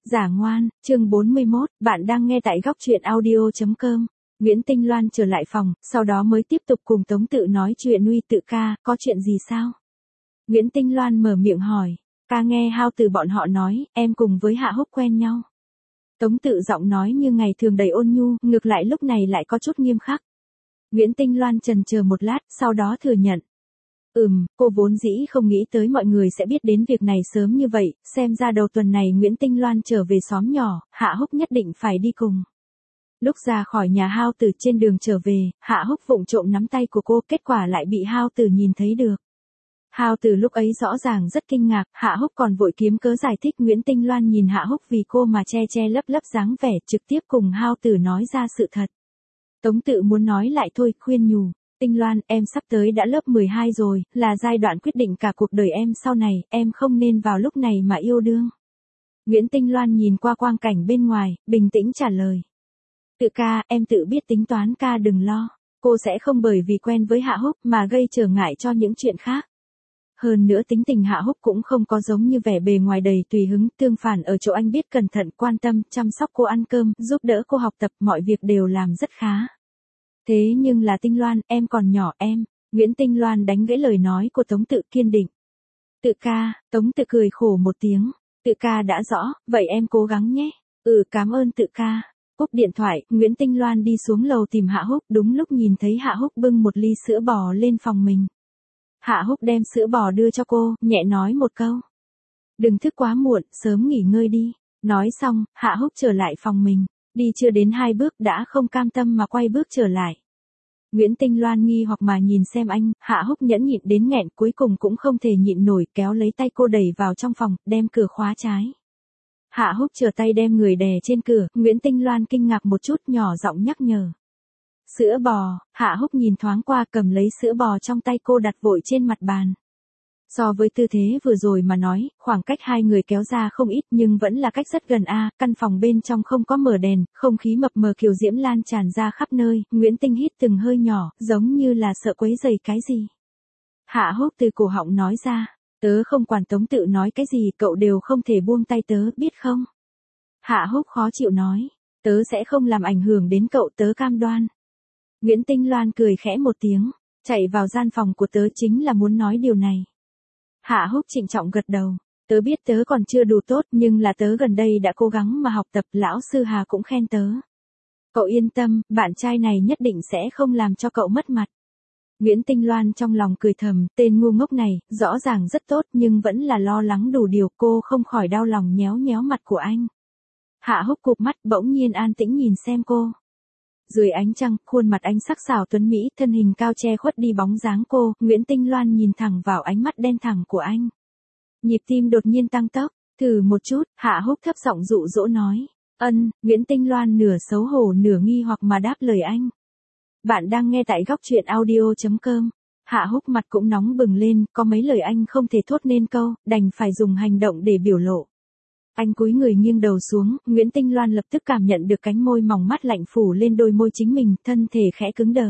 Giả ngoan, chương 41, bạn đang nghe tại góc truyện audio.com. Nguyễn Tinh Loan trở lại phòng, sau đó mới tiếp tục cùng Tống Tự nói chuyện. Uy Tự ca, có chuyện gì sao? Nguyễn Tinh Loan mở miệng hỏi. Ca nghe Hao Từ bọn họ nói, em cùng với Hạ Húc quen nhau. Tống Tự giọng nói như ngày thường đầy ôn nhu, ngược lại lúc này lại có chút nghiêm khắc. Nguyễn Tinh Loan chần chờ một lát, sau đó thừa nhận. Cô vốn dĩ không nghĩ tới mọi người sẽ biết đến việc này sớm như vậy, xem ra đầu tuần này Nguyễn Tinh Loan trở về xóm nhỏ, Hạ Húc nhất định phải đi cùng. Lúc ra khỏi nhà Hao Từ trên đường trở về, Hạ Húc vụng trộm nắm tay của cô, kết quả lại bị Hao Từ nhìn thấy được. Hao Từ lúc ấy rõ ràng rất kinh ngạc, Hạ Húc còn vội kiếm cớ giải thích. Nguyễn Tinh Loan nhìn Hạ Húc vì cô mà che lấp dáng vẻ, trực tiếp cùng Hao Từ nói ra sự thật. Tống Tự muốn nói lại thôi, khuyên nhủ. Tinh Loan, em sắp tới đã lớp 12 rồi, là giai đoạn quyết định cả cuộc đời em sau này, em không nên vào lúc này mà yêu đương. Nguyễn Tinh Loan nhìn qua quang cảnh bên ngoài, bình tĩnh trả lời. Tự ca, em tự biết tính toán, ca đừng lo. Cô sẽ không bởi vì quen với Hạ Húc mà gây trở ngại cho những chuyện khác. Hơn nữa tính tình Hạ Húc cũng không có giống như vẻ bề ngoài đầy tùy hứng, tương phản ở chỗ anh biết cẩn thận, quan tâm, chăm sóc cô ăn cơm, giúp đỡ cô học tập, mọi việc đều làm rất khá. Thế nhưng là Tinh Loan, em còn nhỏ em. Nguyễn Tinh Loan đánh gãy lời nói của Tống Tự kiên định. Tự ca, Tống Tự cười khổ một tiếng. Tự ca đã rõ, vậy em cố gắng nhé. Cảm ơn Tự ca. Cúp điện thoại, Nguyễn Tinh Loan đi xuống lầu tìm Hạ Húc, đúng lúc nhìn thấy Hạ Húc bưng một ly sữa bò lên phòng mình. Hạ Húc đem sữa bò đưa cho cô, nhẹ nói một câu. Đừng thức quá muộn, sớm nghỉ ngơi đi. Nói xong, Hạ Húc trở lại phòng mình. Đi chưa đến 2 bước đã không cam tâm mà quay bước trở lại. Nguyễn Tinh Loan nghi hoặc mà nhìn xem anh, Hạ Húc nhẫn nhịn đến nghẹn, cuối cùng cũng không thể nhịn nổi, kéo lấy tay cô đẩy vào trong phòng, đem cửa khóa trái. Hạ Húc trở tay đem người đè trên cửa, Nguyễn Tinh Loan kinh ngạc một chút, nhỏ giọng nhắc nhở. Sữa bò. Hạ Húc nhìn thoáng qua, cầm lấy sữa bò trong tay cô đặt vội trên mặt bàn. So với tư thế vừa rồi mà nói, khoảng cách hai người kéo ra không ít nhưng vẫn là cách rất gần căn phòng bên trong không có mở đèn, không khí mập mờ kiều diễm lan tràn ra khắp nơi, Nguyễn Tinh hít từng hơi nhỏ, giống như là sợ quấy rầy cái gì. Hạ Húc từ cổ họng nói ra, tớ không quản Tống Tự nói cái gì, cậu đều không thể buông tay tớ, biết không? Hạ Húc khó chịu nói, tớ sẽ không làm ảnh hưởng đến cậu, tớ cam đoan. Nguyễn Tinh Loan cười khẽ một tiếng, chạy vào gian phòng của tớ chính là muốn nói điều này. Hạ Húc trịnh trọng gật đầu. Tớ biết tớ còn chưa đủ tốt nhưng là tớ gần đây đã cố gắng mà học tập, lão sư Hà cũng khen tớ. Cậu yên tâm, bạn trai này nhất định sẽ không làm cho cậu mất mặt. Nguyễn Tinh Loan trong lòng cười thầm, tên ngu ngốc này, rõ ràng rất tốt nhưng vẫn là lo lắng đủ điều, cô không khỏi đau lòng nhéo nhéo mặt của anh. Hạ Húc cụp mắt bỗng nhiên an tĩnh nhìn xem cô. Dưới ánh trăng, khuôn mặt anh sắc sảo tuấn mỹ, thân hình cao che khuất đi bóng dáng cô, Nguyễn Tinh Loan nhìn thẳng vào ánh mắt đen thẳng của anh. Nhịp tim đột nhiên tăng tốc, thử một chút, Hạ Húc thấp giọng dụ dỗ nói. Nguyễn Tinh Loan nửa xấu hổ nửa nghi hoặc mà đáp lời anh. Bạn đang nghe tại góc truyện audio.com. Hạ Húc mặt cũng nóng bừng lên, có mấy lời anh không thể thốt nên câu, đành phải dùng hành động để biểu lộ. Anh cúi người nghiêng đầu xuống, Nguyễn Tinh Loan lập tức cảm nhận được cánh môi mỏng mát lạnh phủ lên đôi môi chính mình, thân thể khẽ cứng đờ.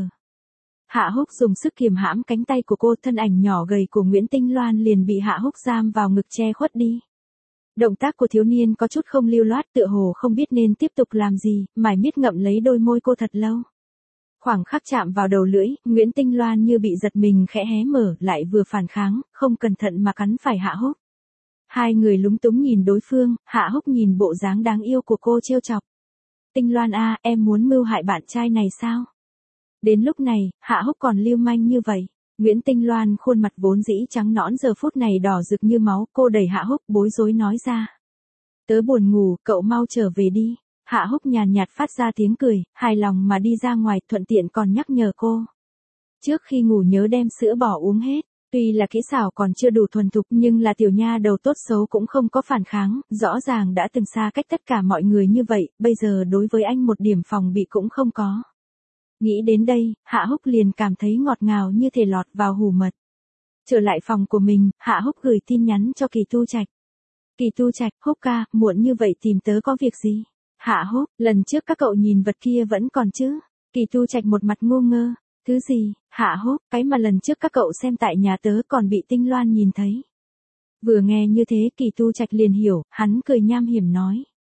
Hạ Húc dùng sức kiềm hãm cánh tay của cô, thân ảnh nhỏ gầy của Nguyễn Tinh Loan liền bị Hạ Húc giam vào ngực che khuất đi. Động tác của thiếu niên có chút không lưu loát, tựa hồ không biết nên tiếp tục làm gì, mải miết ngậm lấy đôi môi cô thật lâu. Khoảng khắc chạm vào đầu lưỡi, Nguyễn Tinh Loan như bị giật mình khẽ hé mở, lại vừa phản kháng, không cẩn thận mà cắn phải Hạ Húc. Hai người lúng túng nhìn đối phương, Hạ Húc nhìn bộ dáng đáng yêu của cô trêu chọc. Tinh Loan em muốn mưu hại bạn trai này sao? Đến lúc này, Hạ Húc còn lưu manh như vậy. Nguyễn Tinh Loan khuôn mặt vốn dĩ trắng nõn giờ phút này đỏ rực như máu, cô đẩy Hạ Húc bối rối nói ra. Tớ buồn ngủ, cậu mau trở về đi. Hạ Húc nhàn nhạt phát ra tiếng cười, hài lòng mà đi ra ngoài, thuận tiện còn nhắc nhở cô. Trước khi ngủ nhớ đem sữa bò uống hết. Tuy là kỹ xảo còn chưa đủ thuần thục nhưng là tiểu nha đầu tốt xấu cũng không có phản kháng, rõ ràng đã từng xa cách tất cả mọi người như vậy, bây giờ đối với anh một điểm phòng bị cũng không có. Nghĩ đến đây, Hạ Húc liền cảm thấy ngọt ngào như thể lọt vào hủ mật. Trở lại phòng của mình, Hạ Húc gửi tin nhắn cho Kỳ Tu Trạch. Kỳ Tu Trạch, Húc ca, muộn như vậy tìm tớ có việc gì? Hạ Húc, lần trước các cậu nhìn vật kia vẫn còn chứ? Kỳ Tu Trạch một mặt ngu ngơ. Thứ gì? Hạ Húc, cái mà lần trước các cậu xem tại nhà tớ còn bị Tinh Loan nhìn thấy. Vừa nghe như thế Kỳ Tu Trạch liền hiểu, hắn cười nham hiểm nói.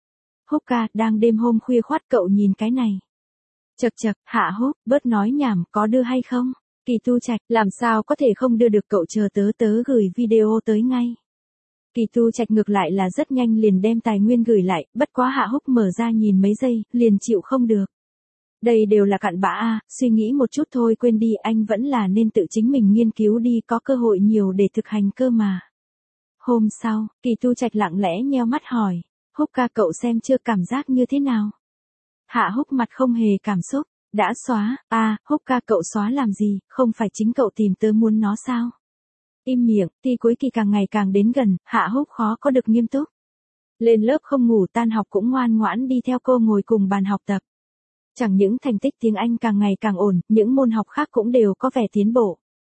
Húc ca, đang đêm hôm khuya khoắt cậu nhìn cái này. Chậc chậc, Hạ Húc, bớt nói nhảm, có đưa hay không? Kỳ Tu Trạch, làm sao có thể không đưa được, cậu chờ tớ gửi video tới ngay. Kỳ Tu Trạch ngược lại là rất nhanh liền đem tài nguyên gửi lại, bất quá Hạ Húc mở ra nhìn mấy giây, liền chịu không được. Đây đều là cặn bã à, suy nghĩ một chút thôi quên đi, anh vẫn là nên tự chính mình nghiên cứu đi, có cơ hội nhiều để thực hành cơ mà. Hôm sau, Kỳ Tu Trạch lặng lẽ nheo mắt hỏi, Húc ca cậu xem chưa, cảm giác như thế nào? Hạ Húc mặt không hề cảm xúc, đã xóa, Húc ca cậu xóa làm gì, không phải chính cậu tìm tớ muốn nó sao? Im miệng, thi cuối kỳ càng ngày càng đến gần, Hạ Húc khó có được nghiêm túc. Lên lớp không ngủ, tan học cũng ngoan ngoãn đi theo cô ngồi cùng bàn học tập. Chẳng những thành tích tiếng Anh càng ngày càng ổn, những môn học khác cũng đều có vẻ tiến bộ.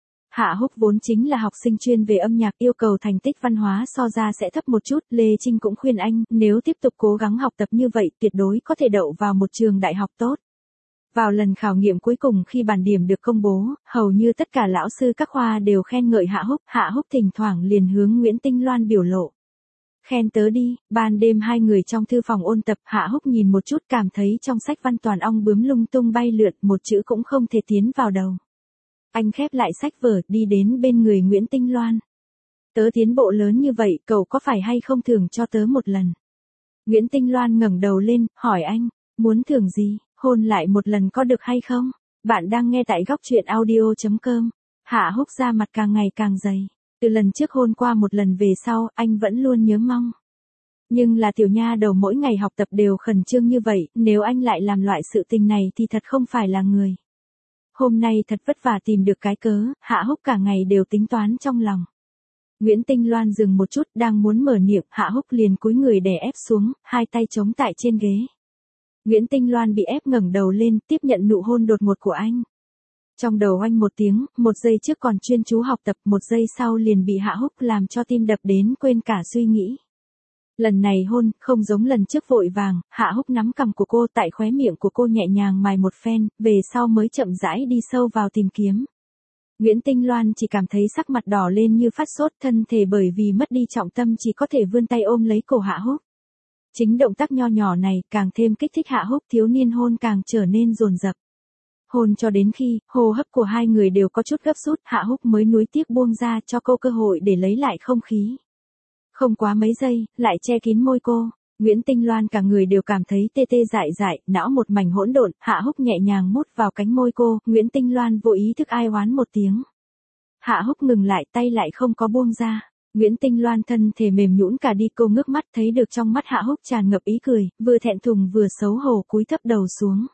Hạ Húc vốn chính là học sinh chuyên về âm nhạc, yêu cầu thành tích văn hóa so ra sẽ thấp một chút, Lê Trinh cũng khuyên anh, nếu tiếp tục cố gắng học tập như vậy, tuyệt đối có thể đậu vào một trường đại học tốt. Vào lần khảo nghiệm cuối cùng khi bảng điểm được công bố, hầu như tất cả lão sư các khoa đều khen ngợi Hạ Húc thỉnh thoảng liền hướng Nguyễn Tinh Loan biểu lộ. Khen tớ đi, ban đêm hai người trong thư phòng ôn tập, Hạ Húc nhìn một chút cảm thấy trong sách văn toàn ong bướm lung tung bay lượn, một chữ cũng không thể tiến vào đầu. Anh khép lại sách vở, đi đến bên người Nguyễn Tinh Loan. Tớ tiến bộ lớn như vậy, cậu có phải hay không thưởng cho tớ một lần? Nguyễn Tinh Loan ngẩng đầu lên, hỏi anh, muốn thưởng gì, hôn lại một lần có được hay không? Bạn đang nghe tại góc truyện audio.com. Hạ Húc ra mặt càng ngày càng dày. Từ lần trước hôn qua một lần về sau, anh vẫn luôn nhớ mong. Nhưng là tiểu nha đầu mỗi ngày học tập đều khẩn trương như vậy, nếu anh lại làm loại sự tình này thì thật không phải là người. Hôm nay thật vất vả tìm được cái cớ, Hạ Húc cả ngày đều tính toán trong lòng. Nguyễn Tinh Loan dừng một chút, đang muốn mở miệng, Hạ Húc liền cúi người đè ép xuống, hai tay chống tại trên ghế. Nguyễn Tinh Loan bị ép ngẩng đầu lên, tiếp nhận nụ hôn đột ngột của anh. Trong đầu oanh một tiếng, một giây trước còn chuyên chú học tập, một giây sau liền bị Hạ Húc làm cho tim đập đến quên cả suy nghĩ. Lần này hôn, không giống lần trước vội vàng, Hạ Húc nắm cằm của cô, tại khóe miệng của cô nhẹ nhàng mài một phen, về sau mới chậm rãi đi sâu vào tìm kiếm. Nguyễn Tinh Loan chỉ cảm thấy sắc mặt đỏ lên như phát sốt, thân thể bởi vì mất đi trọng tâm chỉ có thể vươn tay ôm lấy cổ Hạ Húc. Chính động tác nho nhỏ này càng thêm kích thích Hạ Húc, thiếu niên hôn càng trở nên dồn dập. Hôn cho đến khi, hô hấp của hai người đều có chút gấp rút, Hạ Húc mới nuối tiếc buông ra cho cô cơ hội để lấy lại không khí. Không quá mấy giây, lại che kín môi cô, Nguyễn Tinh Loan cả người đều cảm thấy tê tê dại dại, não một mảnh hỗn độn, Hạ Húc nhẹ nhàng mút vào cánh môi cô, Nguyễn Tinh Loan vô ý thức ai oán một tiếng. Hạ Húc ngừng lại, tay lại không có buông ra. Nguyễn Tinh Loan thân thể mềm nhũn cả đi, cô ngước mắt thấy được trong mắt Hạ Húc tràn ngập ý cười, vừa thẹn thùng vừa xấu hổ cúi thấp đầu xuống.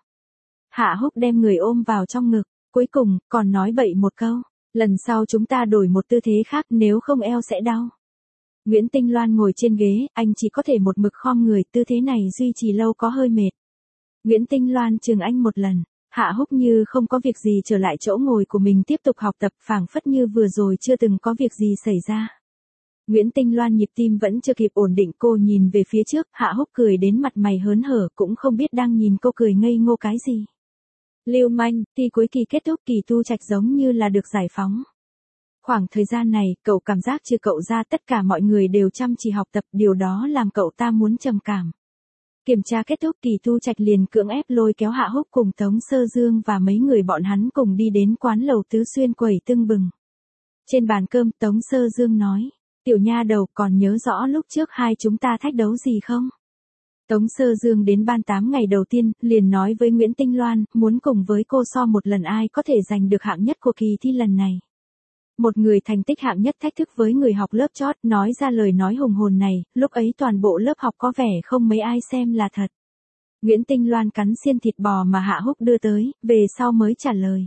Hạ Húc đem người ôm vào trong ngực, cuối cùng, còn nói bậy một câu, lần sau chúng ta đổi một tư thế khác, nếu không eo sẽ đau. Nguyễn Tinh Loan ngồi trên ghế, anh chỉ có thể một mực khom người, tư thế này duy trì lâu có hơi mệt. Nguyễn Tinh Loan chừng anh một lần, Hạ Húc như không có việc gì trở lại chỗ ngồi của mình tiếp tục học tập, phảng phất như vừa rồi chưa từng có việc gì xảy ra. Nguyễn Tinh Loan nhịp tim vẫn chưa kịp ổn định, cô nhìn về phía trước, Hạ Húc cười đến mặt mày hớn hở, cũng không biết đang nhìn cô cười ngây ngô cái gì. Lưu manh, thi cuối kỳ kết thúc, Kỳ Tu Trạch giống như là được giải phóng. Khoảng thời gian này, cậu cảm giác trừ cậu ra tất cả mọi người đều chăm chỉ học tập, điều đó làm cậu ta muốn trầm cảm. Kiểm tra kết thúc, Kỳ Tu Trạch liền cưỡng ép lôi kéo Hạ Húc cùng Tống Sơ Dương và mấy người bọn hắn cùng đi đến quán lầu Tứ Xuyên quẩy tưng bừng. Trên bàn cơm, Tống Sơ Dương nói, tiểu nha đầu còn nhớ rõ lúc trước hai chúng ta thách đấu gì không? Tống Sơ Dương đến ban 8 ngày đầu tiên, liền nói với Nguyễn Tinh Loan, muốn cùng với cô so một lần ai có thể giành được hạng nhất của kỳ thi lần này. Một người thành tích hạng nhất thách thức với người học lớp chót, nói ra lời nói hùng hồn này, lúc ấy toàn bộ lớp học có vẻ không mấy ai xem là thật. Nguyễn Tinh Loan cắn xiên thịt bò mà Hạ Húc đưa tới, về sau mới trả lời.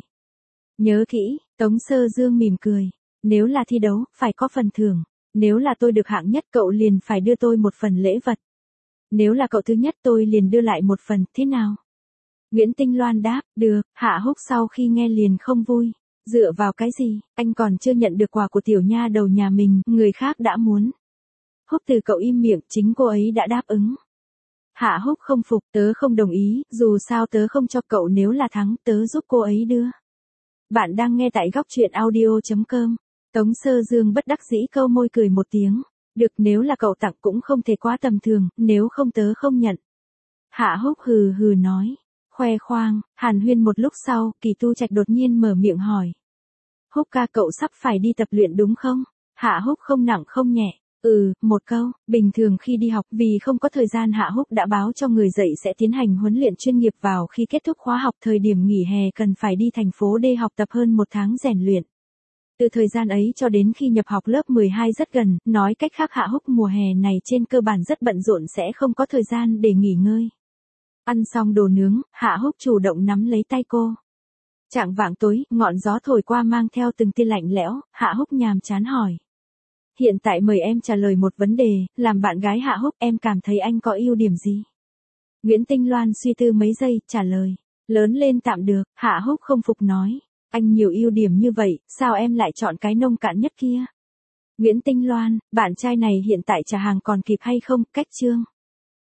Nhớ kỹ, Tống Sơ Dương mỉm cười, nếu là thi đấu, phải có phần thưởng, nếu là tôi được hạng nhất cậu liền phải đưa tôi một phần lễ vật. Nếu là cậu thứ nhất tôi liền đưa lại một phần, thế nào? Nguyễn Tinh Loan đáp, được. Hạ Húc sau khi nghe liền không vui. Dựa vào cái gì, anh còn chưa nhận được quà của tiểu nha đầu nhà mình, người khác đã muốn. Húc từ cậu im miệng, chính cô ấy đã đáp ứng. Hạ Húc không phục, tớ không đồng ý, dù sao tớ không cho cậu, nếu là thắng, tớ giúp cô ấy đưa. Bạn đang nghe tại góc truyện audio.com. Tống Sơ Dương bất đắc dĩ câu môi cười một tiếng. Được, nếu là cậu tặng cũng không thể quá tầm thường, nếu không tớ không nhận. Hạ Húc hừ hừ nói. Khoe khoang, hàn huyên một lúc sau, Kỳ Tu Trạch đột nhiên mở miệng hỏi. Húc ca cậu sắp phải đi tập luyện đúng không? Hạ Húc không nặng không nhẹ. Một câu, bình thường khi đi học vì không có thời gian Hạ Húc đã báo cho người dạy sẽ tiến hành huấn luyện chuyên nghiệp vào khi kết thúc khóa học thời điểm nghỉ hè cần phải đi thành phố D học tập hơn 1 tháng rèn luyện. Từ thời gian ấy cho đến khi nhập học lớp 12 rất gần, nói cách khác Hạ Húc mùa hè này trên cơ bản rất bận rộn sẽ không có thời gian để nghỉ ngơi. Ăn xong đồ nướng, Hạ Húc chủ động nắm lấy tay cô. Chạng vạng tối, ngọn gió thổi qua mang theo từng tia lạnh lẽo, Hạ Húc nhàm chán hỏi. Hiện tại mời em trả lời một vấn đề, làm bạn gái Hạ Húc em cảm thấy anh có ưu điểm gì? Nguyễn Tinh Loan suy tư mấy giây, trả lời. Lớn lên tạm được, Hạ Húc không phục nói. Anh nhiều ưu điểm như vậy, sao em lại chọn cái nông cạn nhất kia? Nguyễn Tinh Loan, bạn trai này hiện tại trả hàng còn kịp hay không, cách chương.